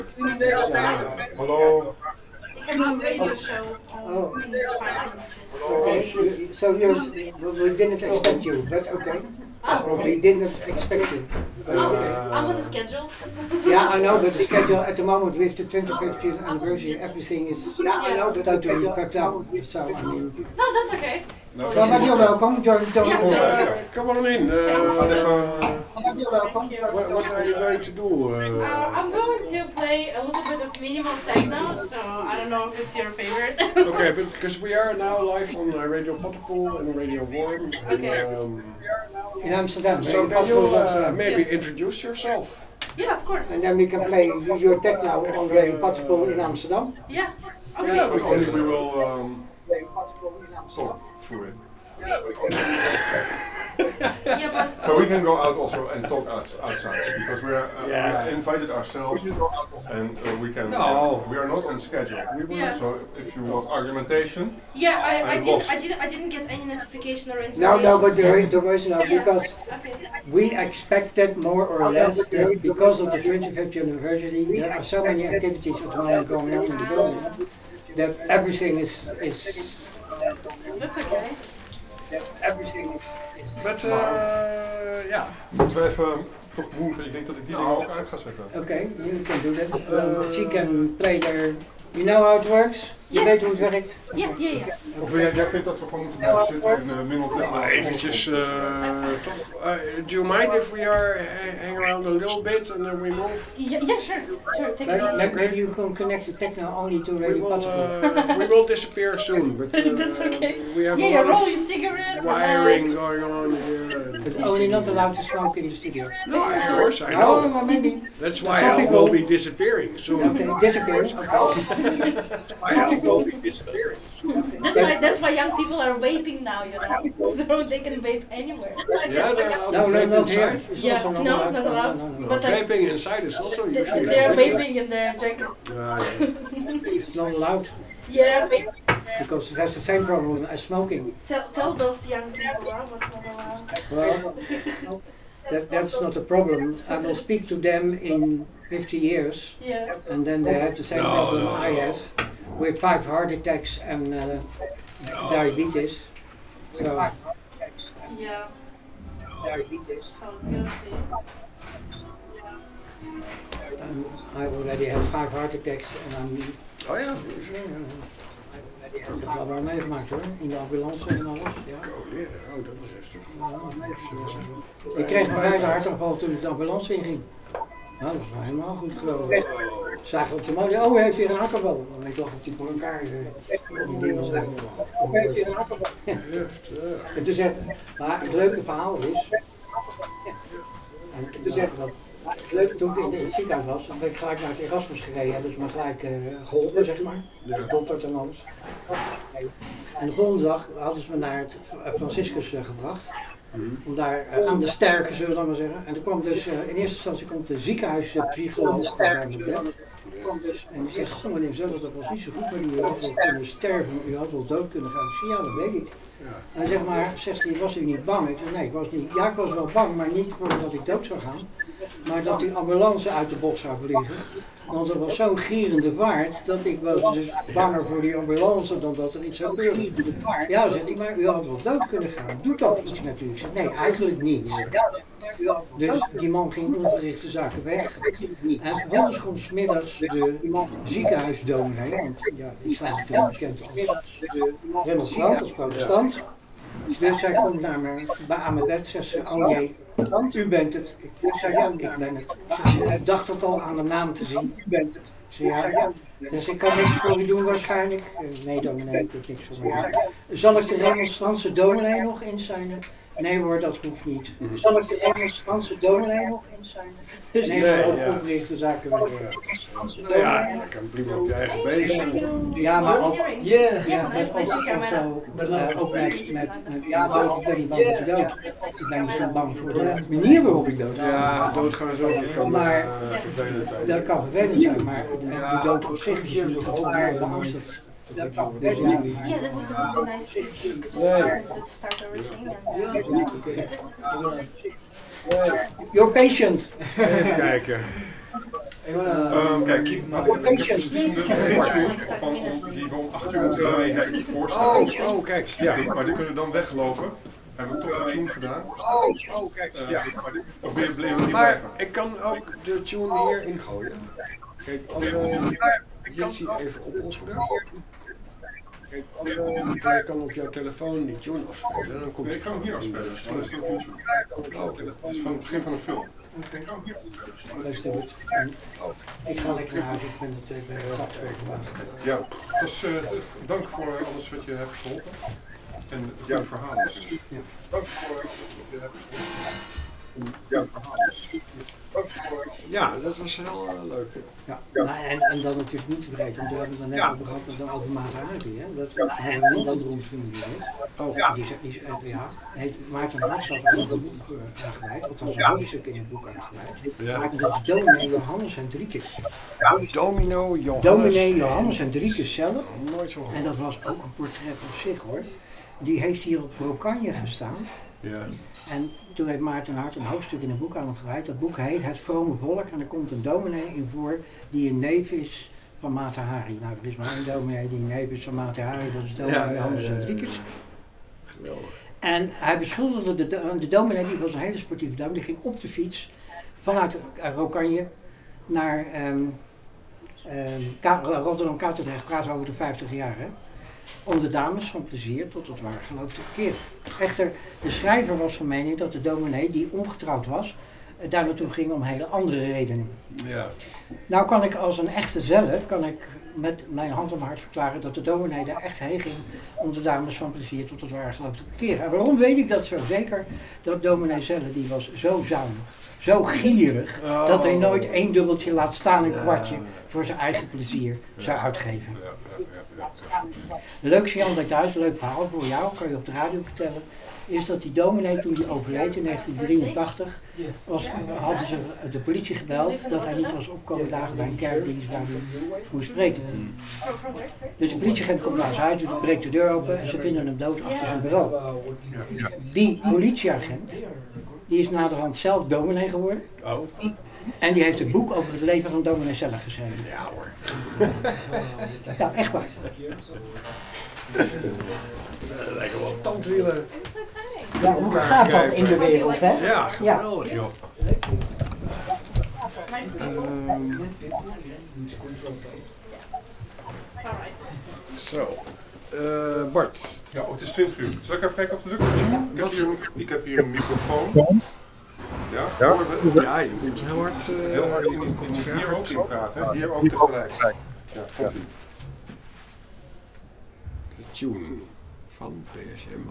Hello. Ik heb een radio show in 5 minuutjes. Okay, so we didn't expect you, but okay. Oh, We didn't expect you. I'm on the schedule. Yeah, I know, but the schedule at the moment with the 25th anniversary, everything is totally packed up. So, I mean... No, that's okay. No, Well, but you're welcome. Don't come on in. You're welcome. What are you going to do? I'm going to play a little bit of minimal techno, so I don't know if it's your favorite. Okay, but because we are now live on Radio Potterpool and Radio Warm. Okay. In Amsterdam. So can you maybe introduce yourself? Yeah, of course. And then we can play your techno on Radio Potterpool in Amsterdam. Yeah. Okay. Yeah, We will talk through it. Yeah, But we can go out also and talk outside because we invited ourselves and we can. No. We are not on schedule. Yeah. So if you want argumentation. yeah, lost. I didn't get any notification or information. No, but there is no, because Okay. we expected more or less that because of the 25th anniversary, there are so many activities at the moment going on in the building that everything is That's okay. But ja. Moeten we even toch move. Ik denk dat ik die dingen ook uit ga zetten. okay. You can do that. She can play there. You know how it works? Je Yes. weet hoe het werkt? Ja. Of jij vindt dat we gewoon moeten blijven zitten in de middeltechno? Eventjes toch. Do you mind if we are hang around a little bit and then we move? Yeah, sure. Sure, take it easy. Maybe you can connect the techno only to We Radio will, Potterpool. we will disappear soon, but That's okay. we have Yeah, a lot roll of your cigarette. wiring relax. going on here. It's only not allowed to smoke in the studio. No, of course, I Oh, know. well, maybe. That's why Some I people- will be disappearing soon. Okay, disappears. Okay. I will be disappearing. That's why young people are vaping now, you know, so they can vape anywhere. Yeah, they're allowed No, to no, vape not here. inside. It's Yeah, also not no, allowed. not allowed. No, But like, vaping inside is also usually they're forbidden. vaping in their jackets. Yeah. It's not allowed Yeah, vaping. because it has the same problem as smoking. Tell those young people what's not allowed. Well, that's not a problem. I will speak to them in 50 years, Yeah. and then they have the same No, problem no, I no. had with 5 heart attacks and diabetes. So, Yeah. diabetes. So guilty. I already had 5 heart attacks and Oh ja. ik heb het allemaal meegemaakt hoor, in de ambulance en alles. Ja. Oh yeah. Oh, dat is heftig. Ik kreeg een beide hartaanval toen ik de ambulance inging. Nou, dat was wel helemaal goed geloof ik. Zagen op de motor, oh hij heeft weer een hartaanval. En ik dacht op die voor elkaar. Die dingen zo. Oh, hij heeft weer een hartaanval. Heftig. En toen zegt, maar het leuke verhaal is. En toen zegt dat. Toen ik in het ziekenhuis was, dan ben ik gelijk naar het Erasmus gereden. Hebben ze me gelijk geholpen, zeg maar. Gedokterd en alles. En de volgende dag hadden ze me naar het Franciscus gebracht. Om daar aan te sterken, zullen we dan maar zeggen. En er kwam dus, in eerste instantie komt de ziekenhuispsycholoog bij mijn bed. En die zegt, goh meneer Zeller, dat was niet zo goed, maar u had wel kunnen sterven, u had wel dood kunnen gaan. Ik zeg, ja, dat weet ik. En zeg maar, zegt hij, was u niet bang? Ik zeg, nee, ik was niet. Ja, ik was wel bang, maar niet omdat ik dood zou gaan. Maar dat die ambulance uit de bocht zou vliegen. Want er was zo'n gierende vaart dat ik was dus banger voor die ambulance dan dat er iets zou gebeuren. Ja, zegt hij, maar u had wel dood kunnen gaan. Doet dat iets met u? Ik zeg, nee, eigenlijk niet. Dus die man ging onverrichte zaken weg. En vervolgens komt 's middags de ziekenhuisdominee, want ja, die staat natuurlijk bekend als remonstrant, als protestant. Dus zij komt naar me, aan mijn bed, zegt ze, oh jee, u bent het. Ik zeg, ja, ik ben het. Ik dacht het al aan de naam te zien. U bent het. Ik zeg, ja. Dus ik kan niks voor u doen waarschijnlijk. Nee dominee, ik doe niks voor u. Zal ik de remonstrantse dominee nog inzijnen? Nee hoor, dat hoeft niet. Zal ik de remonstrantse dominee nog inzijnen? Nee, maar ook oprichten zaken weg. Nou ja, je kan prima op je eigen been staan. Ja, maar ook, Ja, met nice to ook meet you, ook met ja, maar ik ben niet bang dat je dood. Ik ben misschien bang voor de manier waarop ik dood ga. Ja, doodgaan zo, dat kan Maar vervelend zijn. dat kan vervelend zijn, maar de dood op zich is natuurlijk altijd beangstigd. Dus ja, Yeah, that would be nice if you could just start everything and You're patient. Even kijken. Kijk, ik heb dus de beginsel die we om 8 uur moeten draaien, heb ik voorstellen. Oh, kijk. Ja. Maar die kunnen dan weglopen. Hebben we toch een tune gedaan? Oh, kijk. Ja. Of ben je bleef niet Maar blijven? ik kan ook de tune hierin gooien. Kijk, als we Jitsi even op ons verder. Kijk, als we, jij kan op jouw telefoon die tune afspelen, dan komt Nee, ik kan hem hier afspelen, dus dan is het op YouTube. Het is van het begin van een film. Luister goed. Ik ga lekker naar huis, ik ben het bij de Ja, dus dank voor alles wat je hebt geholpen. En het goede verhaal is. Dank voor alles wat je hebt geholpen. Ja, dat was heel leuk. Ja, nou, en dan natuurlijk niet te vergeten, want we hebben het er net over gehad met de Aldo Matahari, hè? Dat hebben we niet aan de roemsfamilie heeft. Oh. Heeft Maarten Haas had er ook een boek aangeweid, althans een hoofdstuk in het boek aangeweid. Ja. Maar dat is dominee Johannes Hendrikus. Dominee Johannes Hendrikus zelf. Nooit zo gehoord. En dat was ook een portret op zich hoor. Die heeft hier op Brokanje gestaan. Ja. En toen heeft Maarten Hart een hoofdstuk in een boek aan hem gewijd. Dat boek heet Het Vrome Volk en er komt een dominee in voor die een neef is van Matahari. Nou, er is maar één dominee die een neef is van Matahari, dat is dominee Johannes Hendrikus. Geweldig. En hij beschuldigde de dominee, die was een hele sportieve dominee, die ging op de fiets vanuit Rokanje naar Rotterdam Katendrecht, praten over de 50 jaar, hè? Om de dames van plezier tot het waar geloof te keren. Echter, de schrijver was van mening dat de dominee die ongetrouwd was, daar naartoe ging om hele andere redenen. Ja. Nou kan ik als een echte zeller, kan ik met mijn hand op mijn hart verklaren dat de dominee daar echt heen ging om de dames van plezier tot het waar geloof te bekeren. En waarom weet ik dat zo zeker? Dat dominee Zeller, die was zo zuinig, zo gierig, dat hij nooit één dubbeltje laat staan, een kwartje, voor zijn eigen plezier zou uitgeven. De leukste Jan bij thuis, een leuk verhaal voor jou, kan je op de radio vertellen, is dat die dominee toen hij overleed in 1983, hadden ze de politie gebeld dat hij niet was opkomen dagen bij een kerkdienst waar hij moest spreken. Dus de politieagent komt naar zijn huis, breekt de deur open en ze vinden hem dood achter zijn bureau. Die politieagent, die is naderhand zelf dominee geworden. Oh. En die heeft een boek over het leven van dominee Zeller geschreven. Ja hoor. Ja, echt waar. Lekker wel tandwielen. It's so exciting. Ja, hoe gaat dat in de wereld, hè? Ja, geweldig joh. Nice people. Alright. Zo. Bart. Ja, het is 20 uur. Zal ik even kijken of het lukt? Ik heb hier een microfoon. Ja? Ja, je moet heel hard, Heel hard hier ook in praten, hè? Hier ook tegelijk. Ja, komt ie. de tune van PSM.